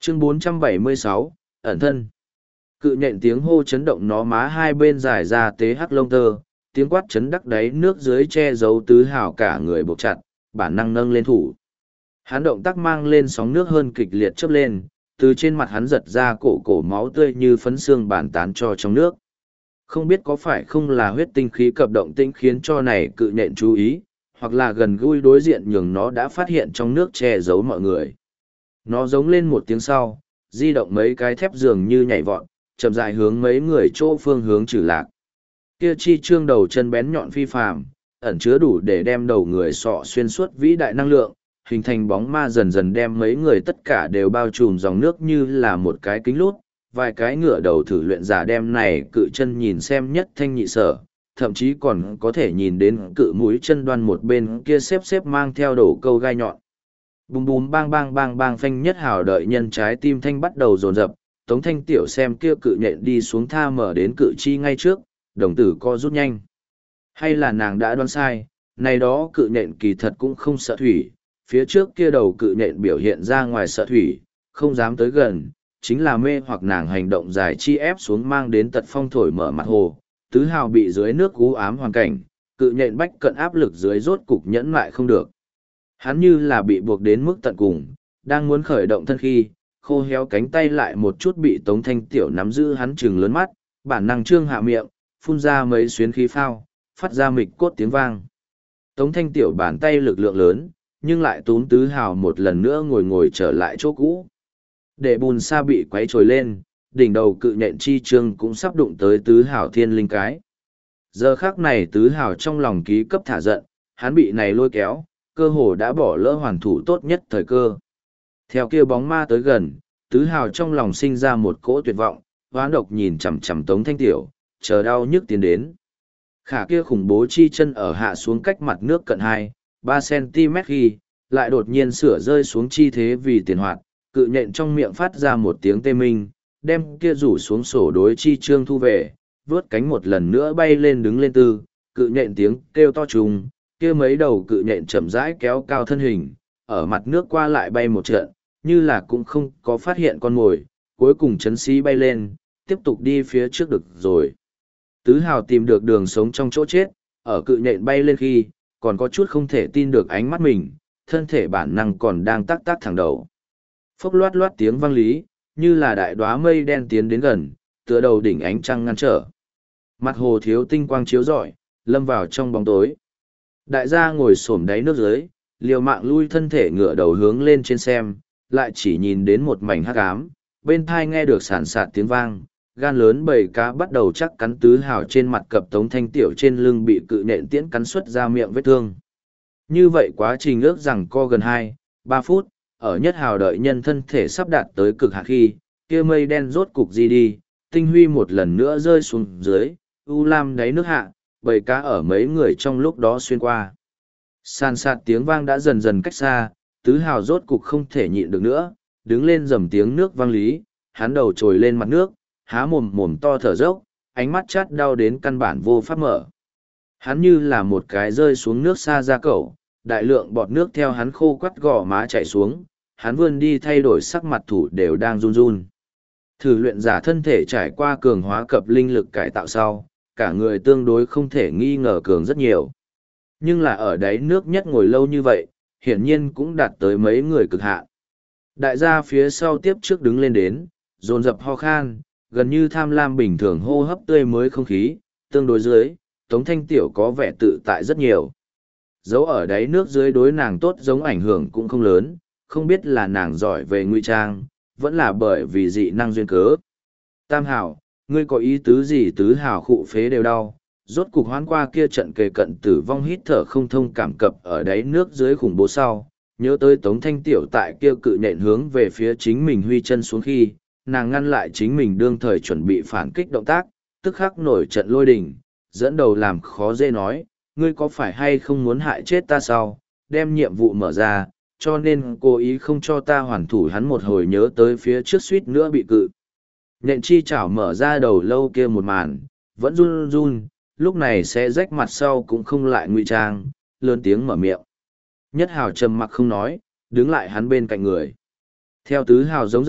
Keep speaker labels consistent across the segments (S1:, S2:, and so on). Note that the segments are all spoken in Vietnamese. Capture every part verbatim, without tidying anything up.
S1: Chương bốn trăm bảy mươi sáu, ẩn thân. Cự nhện tiếng hô chấn động nó má hai bên dài ra tế hắc lông tơ, tiếng quát chấn đắc đáy nước dưới che giấu tứ hào cả người buộc chặt, bản năng nâng lên thủ. Hắn động tác mang lên sóng nước hơn kịch liệt chớp lên, từ trên mặt hắn giật ra cổ cổ máu tươi như phấn xương bản tán cho trong nước. Không biết có phải không là huyết tinh khí cập động tĩnh khiến cho này cự nhện chú ý, hoặc là gần gũi đối diện nhường nó đã phát hiện trong nước che giấu mọi người. Nó giống lên một tiếng sau, di động mấy cái thép dường như nhảy vọt, chậm rãi hướng mấy người chỗ phương hướng trừ lạc. Kia chi trương đầu chân bén nhọn phi phàm, ẩn chứa đủ để đem đầu người sọ xuyên suốt vĩ đại năng lượng, hình thành bóng ma dần dần đem mấy người tất cả đều bao trùm dòng nước như là một cái kính lút, vài cái ngựa đầu thử luyện giả đem này cự chân nhìn xem nhất thanh nhị sở, thậm chí còn có thể nhìn đến cự mũi chân đoan một bên kia xếp xếp mang theo đổ câu gai nhọn. Bùm bùm bang bang bang bang phanh nhất hào đợi nhân trái tim thanh bắt đầu dồn dập, Tống Thanh Tiểu xem kia cự nhện đi xuống tha mở đến cự chi ngay trước, đồng tử co rút nhanh. Hay là nàng đã đoán sai, này đó cự nhện kỳ thật cũng không sợ thủy, phía trước kia đầu cự nhện biểu hiện ra ngoài sợ thủy, không dám tới gần, chính là mê hoặc nàng hành động dài chi ép xuống mang đến tật phong thổi mở mặt hồ, tứ hào bị dưới nước u ám hoàn cảnh, cự nhện bách cận áp lực dưới rốt cục nhẫn lại không được. Hắn như là bị buộc đến mức tận cùng, đang muốn khởi động thân khi, khô héo cánh tay lại một chút bị Tống Thanh Tiểu nắm giữ hắn trừng lớn mắt, bản năng trương hạ miệng, phun ra mấy xuyến khí phao, phát ra mịch cốt tiếng vang. Tống Thanh Tiểu bàn tay lực lượng lớn, nhưng lại túm tứ hào một lần nữa ngồi ngồi trở lại chỗ cũ. Để bùn sa bị quấy trồi lên, đỉnh đầu cự nhện chi trương cũng sắp đụng tới tứ hào thiên linh cái. Giờ khắc này tứ hào trong lòng ký cấp thả giận, hắn bị này lôi kéo, cơ hồ đã bỏ lỡ hoàn thủ tốt nhất thời cơ. Theo kia bóng ma tới gần, tứ hào trong lòng sinh ra một cỗ tuyệt vọng, hoán độc nhìn chằm chằm Tống Thanh Tiểu, chờ đau nhức tiến đến. Khả kia khủng bố chi chân ở hạ xuống cách mặt nước cận hai, ba xăng-ti-mét khi, lại đột nhiên sửa rơi xuống chi thế vì tiền hoạt, cự nhện trong miệng phát ra một tiếng tê minh, đem kia rủ xuống sổ đối chi trương thu về, vướt cánh một lần nữa bay lên đứng lên tư, cự nhện tiếng kêu to trùng, kia mấy đầu cự nhện chậm rãi kéo cao thân hình, ở mặt nước qua lại bay một trận, như là cũng không có phát hiện con mồi, cuối cùng chấn xí bay lên, tiếp tục đi phía trước được rồi. Tứ hào tìm được đường sống trong chỗ chết, ở cự nhện bay lên khi, còn có chút không thể tin được ánh mắt mình, thân thể bản năng còn đang tắc tắc thẳng đầu. Phốc loát loát tiếng vang lý, như là đại đóa mây đen tiến đến gần, tựa đầu đỉnh ánh trăng ngăn trở. Mặt hồ thiếu tinh quang chiếu rọi, lâm vào trong bóng tối. Đại gia ngồi xổm đáy nước dưới, liều mạng lui thân thể ngửa đầu hướng lên trên xem, lại chỉ nhìn đến một mảnh hắc ám, bên thai nghe được sàn sạt tiếng vang, gan lớn bầy cá bắt đầu chắc cắn tứ hào trên mặt cập Tống Thanh Tiểu trên lưng bị cự nện tiễn cắn xuất ra miệng vết thương. Như vậy quá trình ước rằng co gần hai, ba phút, ở nhất hào đợi nhân thân thể sắp đạt tới cực hạn khi, kia mây đen rốt cục di đi, tinh huy một lần nữa rơi xuống dưới, u lam đáy nước hạ, bầy cá ở mấy người trong lúc đó xuyên qua. San sạt tiếng vang đã dần dần cách xa, tứ hào rốt cục không thể nhịn được nữa, đứng lên dầm tiếng nước vang lý, hắn đầu trồi lên mặt nước, há mồm mồm to thở dốc, ánh mắt chát đau đến căn bản vô pháp mở. Hắn như là một cái rơi xuống nước xa ra cẩu, đại lượng bọt nước theo hắn khô quắt gò má chảy xuống, hắn vươn đi thay đổi sắc mặt thủ đều đang run run. Thử luyện giả thân thể trải qua cường hóa cập linh lực cải tạo sau, cả người tương đối không thể nghi ngờ cường rất nhiều. Nhưng là ở đáy nước nhất ngồi lâu như vậy, hiển nhiên cũng đạt tới mấy người cực hạn. Đại gia phía sau tiếp trước đứng lên đến, dồn dập ho khan, gần như tham lam bình thường hô hấp tươi mới không khí, tương đối dưới, Tống Thanh Tiểu có vẻ tự tại rất nhiều. Dấu ở đáy nước dưới đối nàng tốt giống ảnh hưởng cũng không lớn, không biết là nàng giỏi về ngụy trang, vẫn là bởi vì dị năng duyên cớ. Tam hảo, ngươi có ý tứ gì? Tứ hảo khụ phế đều đau, rốt cục hoán qua kia trận kề cận tử vong hít thở không thông cảm cập ở đáy nước dưới khủng bố sau, nhớ tới Tống Thanh Tiểu tại kia cự nhện hướng về phía chính mình huy chân xuống khi, nàng ngăn lại chính mình đương thời chuẩn bị phản kích động tác, tức khắc nổi trận lôi đình, dẫn đầu làm khó dễ nói, ngươi có phải hay không muốn hại chết ta sao, đem nhiệm vụ mở ra, cho nên cố ý không cho ta hoàn thủ. Hắn một hồi nhớ tới phía trước suýt nữa bị cự. Nhện chi chảo mở ra đầu lâu kia một màn, vẫn run run, lúc này sẽ rách mặt sau cũng không lại ngụy trang, lớn tiếng mở miệng. Nhất hào trầm mặc không nói, đứng lại hắn bên cạnh người. Theo tứ hào giống giận,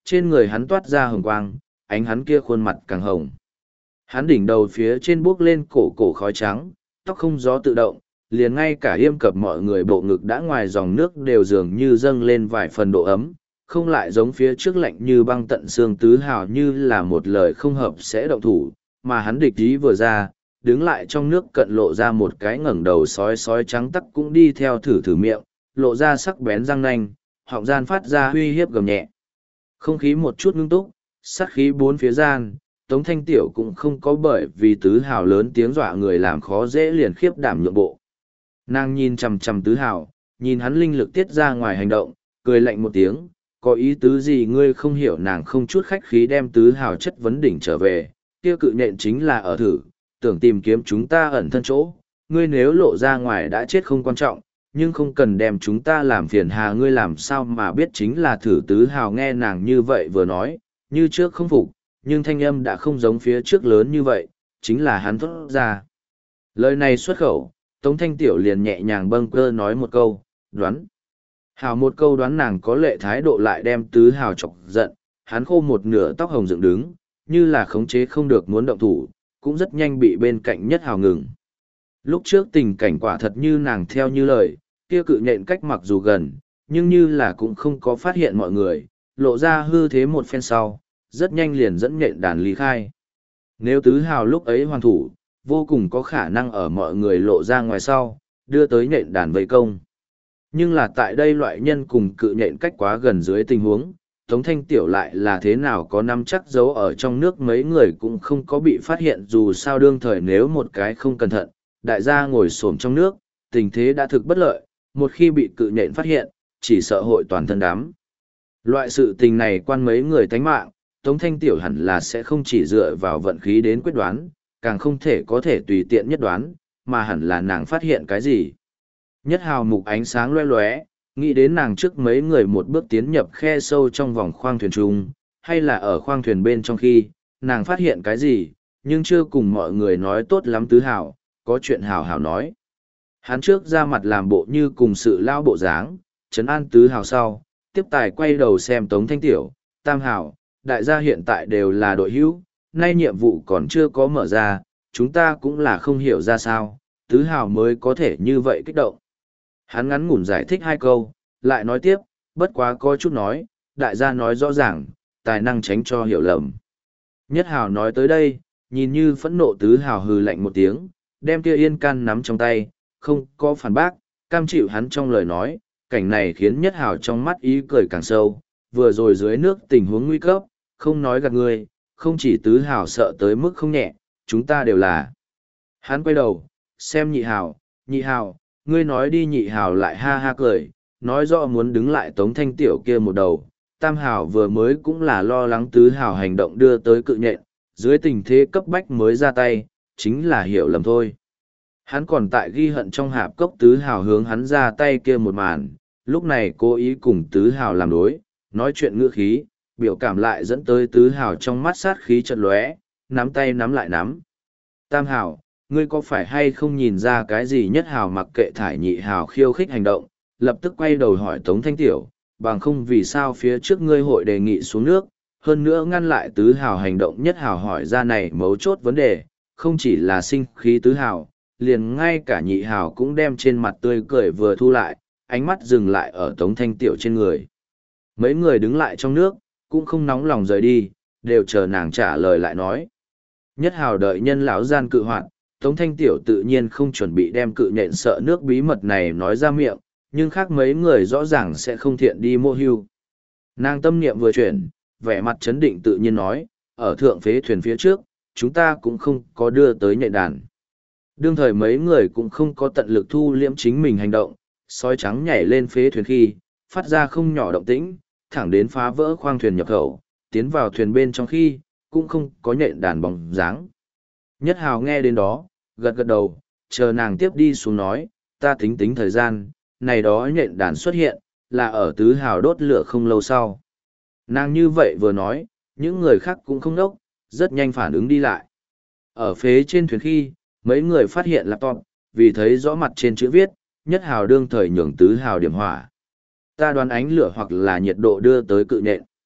S1: trên người hắn toát ra hồng quang, ánh hắn kia khuôn mặt càng hồng. Hắn đỉnh đầu phía trên buốc lên cổ cổ khói trắng, tóc không gió tự động, liền ngay cả yêm cập mọi người bộ ngực đã ngoài dòng nước đều dường như dâng lên vài phần độ ấm, không lại giống phía trước lạnh như băng tận xương tứ hào như là một lời không hợp sẽ động thủ, mà hắn địch ý vừa ra, đứng lại trong nước cận lộ ra một cái ngẩng đầu sói sói trắng tắc cũng đi theo thử thử miệng, lộ ra sắc bén răng nanh, họng gian phát ra uy hiếp gầm nhẹ. Không khí một chút ngưng túc, sát khí bốn phía gian, Tống Thanh Tiểu cũng không có bởi vì tứ hào lớn tiếng dọa người làm khó dễ liền khiếp đảm nhượng bộ. Nàng nhìn chằm chằm tứ hào, nhìn hắn linh lực tiết ra ngoài hành động, cười lạnh một tiếng, có ý tứ gì ngươi không hiểu. Nàng không chút khách khí đem tứ hào chất vấn đỉnh trở về, kia cự nhện chính là ở thử, tưởng tìm kiếm chúng ta ẩn thân chỗ, ngươi nếu lộ ra ngoài đã chết không quan trọng, nhưng không cần đem chúng ta làm phiền hà. Ngươi làm sao mà biết chính là thử. Tứ hào nghe nàng như vậy vừa nói, như trước không phục, nhưng thanh âm đã không giống phía trước lớn như vậy, chính là hắn thốt ra. Lời này xuất khẩu, Tống Thanh Tiểu liền nhẹ nhàng bâng cơ nói một câu, đoán. Hào một câu đoán nàng có lệ thái độ lại đem tứ hào chọc giận, hắn khô một nửa tóc hồng dựng đứng, như là khống chế không được muốn động thủ, cũng rất nhanh bị bên cạnh nhất hào ngừng. Lúc trước tình cảnh quả thật như nàng theo như lời, kia cự nhện cách mặc dù gần, nhưng như là cũng không có phát hiện mọi người, lộ ra hư thế một phen sau, rất nhanh liền dẫn nhện đàn ly khai. Nếu tứ hào lúc ấy hoàn thủ, vô cùng có khả năng ở mọi người lộ ra ngoài sau, đưa tới nhện đàn vây công. Nhưng là tại đây loại nhân cùng cự nhện cách quá gần dưới tình huống, Tống Thanh Tiểu lại là thế nào có nắm chắc giấu ở trong nước mấy người cũng không có bị phát hiện, dù sao đương thời nếu một cái không cẩn thận, đại gia ngồi xổm trong nước, tình thế đã thực bất lợi, một khi bị cự nhện phát hiện, chỉ sợ hội toàn thân đám. Loại sự tình này quan mấy người tánh mạng, Tống Thanh Tiểu hẳn là sẽ không chỉ dựa vào vận khí đến quyết đoán, càng không thể có thể tùy tiện nhất đoán, mà hẳn là nàng phát hiện cái gì. Nhất hào mục ánh sáng loe loé, nghĩ đến nàng trước mấy người một bước tiến nhập khe sâu trong vòng khoang thuyền trung, hay là ở khoang thuyền bên trong khi, nàng phát hiện cái gì, nhưng chưa cùng mọi người nói tốt lắm. Tứ hào, có chuyện hào hào nói. Hắn trước ra mặt làm bộ như cùng sự lao bộ dáng, trấn an tứ hào sau, tiếp tài quay đầu xem Tống Thanh Tiểu, tam hào, đại gia hiện tại đều là đội hữu, nay nhiệm vụ còn chưa có mở ra, chúng ta cũng là không hiểu ra sao, tứ hào mới có thể như vậy kích động. Hắn ngắn ngủn giải thích hai câu, lại nói tiếp, bất quá có chút nói, đại gia nói rõ ràng, tài năng tránh cho hiểu lầm. Nhất hào nói tới đây, nhìn như phẫn nộ tứ hào hừ lạnh một tiếng, đem kia yên can nắm trong tay, không có phản bác, cam chịu hắn trong lời nói, cảnh này khiến nhất hào trong mắt ý cười càng sâu, vừa rồi dưới nước tình huống nguy cấp, không nói gạt người, không chỉ tứ hào sợ tới mức không nhẹ, chúng ta đều là. Hắn quay đầu, xem nhị hào, nhị hào, ngươi nói đi. Nhị hào lại ha ha cười, nói rõ muốn đứng lại Tống Thanh Tiểu kia một đầu. Tam hào vừa mới cũng là lo lắng tứ hào hành động đưa tới cự nhện, dưới tình thế cấp bách mới ra tay, chính là hiểu lầm thôi. Hắn còn tại ghi hận trong hạp cốc tứ hào hướng hắn ra tay kia một màn, lúc này cố ý cùng tứ hào làm đối, nói chuyện ngữ khí, biểu cảm lại dẫn tới tứ hào trong mắt sát khí chợt lóe, nắm tay nắm lại nắm. Tam hào, ngươi có phải hay không nhìn ra cái gì? Nhất hào mặc kệ thải nhị hào khiêu khích hành động, lập tức quay đầu hỏi Tống Thanh Tiểu, bằng không vì sao phía trước ngươi hội đề nghị xuống nước, hơn nữa ngăn lại tứ hào hành động. Nhất hào hỏi ra này mấu chốt vấn đề, không chỉ là sinh khí tứ hào, liền ngay cả nhị hào cũng đem trên mặt tươi cười vừa thu lại, ánh mắt dừng lại ở Tống Thanh Tiểu trên người. Mấy người đứng lại trong nước, cũng không nóng lòng rời đi, đều chờ nàng trả lời lại nói. Nhất hào đợi nhân lão gian cự hoạn, Tống Thanh Tiểu tự nhiên không chuẩn bị đem cự nhện sợ nước bí mật này nói ra miệng, nhưng khác mấy người rõ ràng sẽ không thiện đi mô hưu. Nàng tâm niệm vừa chuyển, vẻ mặt chấn định tự nhiên nói, ở thượng phế thuyền phía trước, chúng ta cũng không có đưa tới nhện đàn. Đương thời mấy người cũng không có tận lực thu liễm chính mình hành động, sói trắng nhảy lên phế thuyền khi, phát ra không nhỏ động tĩnh, thẳng đến phá vỡ khoang thuyền nhập khẩu, tiến vào thuyền bên trong khi, cũng không có nhện đàn bóng dáng. Nhất hào nghe đến đó, gật gật đầu, chờ nàng tiếp đi xuống nói, ta tính tính thời gian, này đó nhện đàn xuất hiện, là ở tứ hào đốt lửa không lâu sau. Nàng như vậy vừa nói, những người khác cũng không đốc, rất nhanh phản ứng đi lại. Ở phế trên thuyền khi, mấy người phát hiện laptop, vì thấy rõ mặt trên chữ viết, nhất hào đương thời nhường tứ hào điểm hỏa. Ta đoán ánh lửa hoặc là nhiệt độ đưa tới cự nhện.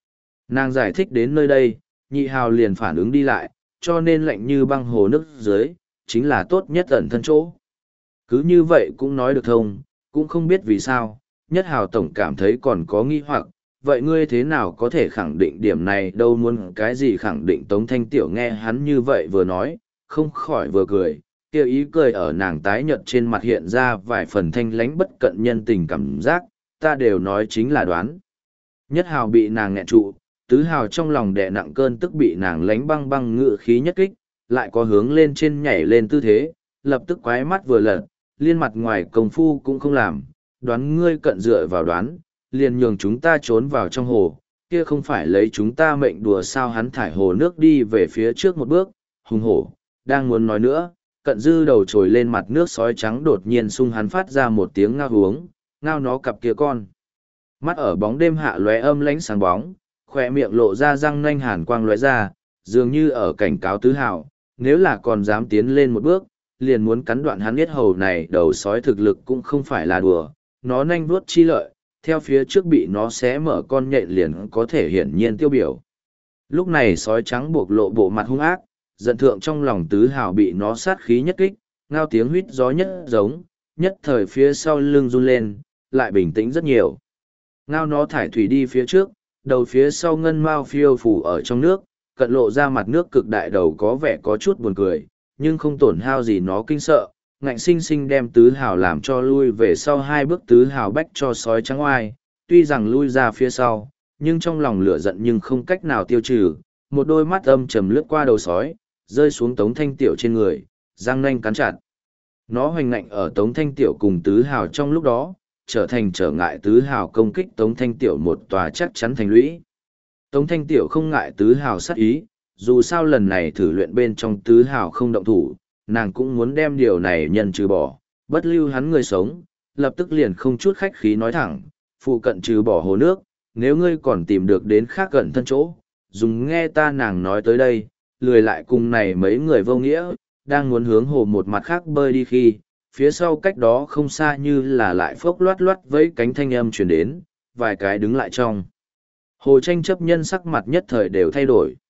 S1: Nàng giải thích đến nơi đây, nhị hào liền phản ứng đi lại, cho nên lạnh như băng hồ nước dưới, chính là tốt nhất ẩn thân chỗ. Cứ như vậy cũng nói được thông, cũng không biết vì sao, nhất hào tổng cảm thấy còn có nghi hoặc, vậy ngươi thế nào có thể khẳng định điểm này đâu, muốn cái gì khẳng định. Tống Thanh Tiểu nghe hắn như vậy vừa nói, không khỏi vừa cười, kia ý cười ở nàng tái nhợt trên mặt hiện ra vài phần thanh lánh bất cận nhân tình cảm giác, ta đều nói chính là đoán. Nhất hào bị nàng nghẹn trụ, tứ hào trong lòng đè nặng cơn tức bị nàng lánh băng băng ngự khí nhất kích, lại có hướng lên trên nhảy lên tư thế, lập tức quái mắt vừa lật, liên mặt ngoài công phu cũng không làm, đoán ngươi cận dựa vào đoán, liền nhường chúng ta trốn vào trong hồ, kia không phải lấy chúng ta mệnh đùa sao. Hắn thải hồ nước đi về phía trước một bước, hùng hổ, đang muốn nói nữa, cận dư đầu trồi lên mặt nước sói trắng đột nhiên sung hắn phát ra một tiếng ngao huống, ngao nó cặp kia con. Mắt ở bóng đêm hạ lóe âm lánh sáng bóng, khỏe miệng lộ ra răng nanh hàn quang lóe ra, dường như ở cảnh cáo tứ hào, nếu là còn dám tiến lên một bước, liền muốn cắn đoạn hắn yết hầu này. Đầu sói thực lực cũng không phải là đùa, nó nanh vuốt chi lợi, theo phía trước bị nó xé mở con nhện liền có thể hiển nhiên tiêu biểu. Lúc này sói trắng buộc lộ bộ mặt hung ác, giận thượng trong lòng tứ hào bị nó sát khí nhất kích, ngao tiếng huýt gió nhất giống, nhất thời phía sau lưng run lên, lại bình tĩnh rất nhiều. Ngao nó thải thủy đi phía trước, đầu phía sau ngân mao phiêu phủ ở trong nước, cận lộ ra mặt nước cực đại đầu có vẻ có chút buồn cười, nhưng không tổn hao gì nó kinh sợ, ngạnh sinh sinh đem tứ hào làm cho lui về sau hai bước. Tứ hào bách cho sói trắng oai, tuy rằng lui ra phía sau, nhưng trong lòng lửa giận nhưng không cách nào tiêu trừ, một đôi mắt âm trầm lướt qua đầu sói, rơi xuống Tống Thanh Tiểu trên người, răng nanh cắn chặt. Nó hoành ngạnh ở Tống Thanh Tiểu cùng tứ hào trong lúc đó, trở thành trở ngại tứ hào công kích Tống Thanh Tiểu một tòa chắc chắn thành lũy. Tống Thanh Tiểu không ngại tứ hào sát ý, dù sao lần này thử luyện bên trong tứ hào không động thủ, nàng cũng muốn đem điều này nhân trừ bỏ, bất lưu hắn người sống, lập tức liền không chút khách khí nói thẳng, phụ cận trừ bỏ hồ nước, nếu ngươi còn tìm được đến khác gần thân chỗ, dùng nghe ta. Nàng nói tới đây, lười lại cùng này mấy người vô nghĩa, đang muốn hướng hồ một mặt khác bơi đi khi, phía sau cách đó không xa như là lại phốc loát loát với cánh thanh âm truyền đến, vài cái đứng lại trong. Hồ tranh chấp nhân sắc mặt nhất thời đều thay đổi.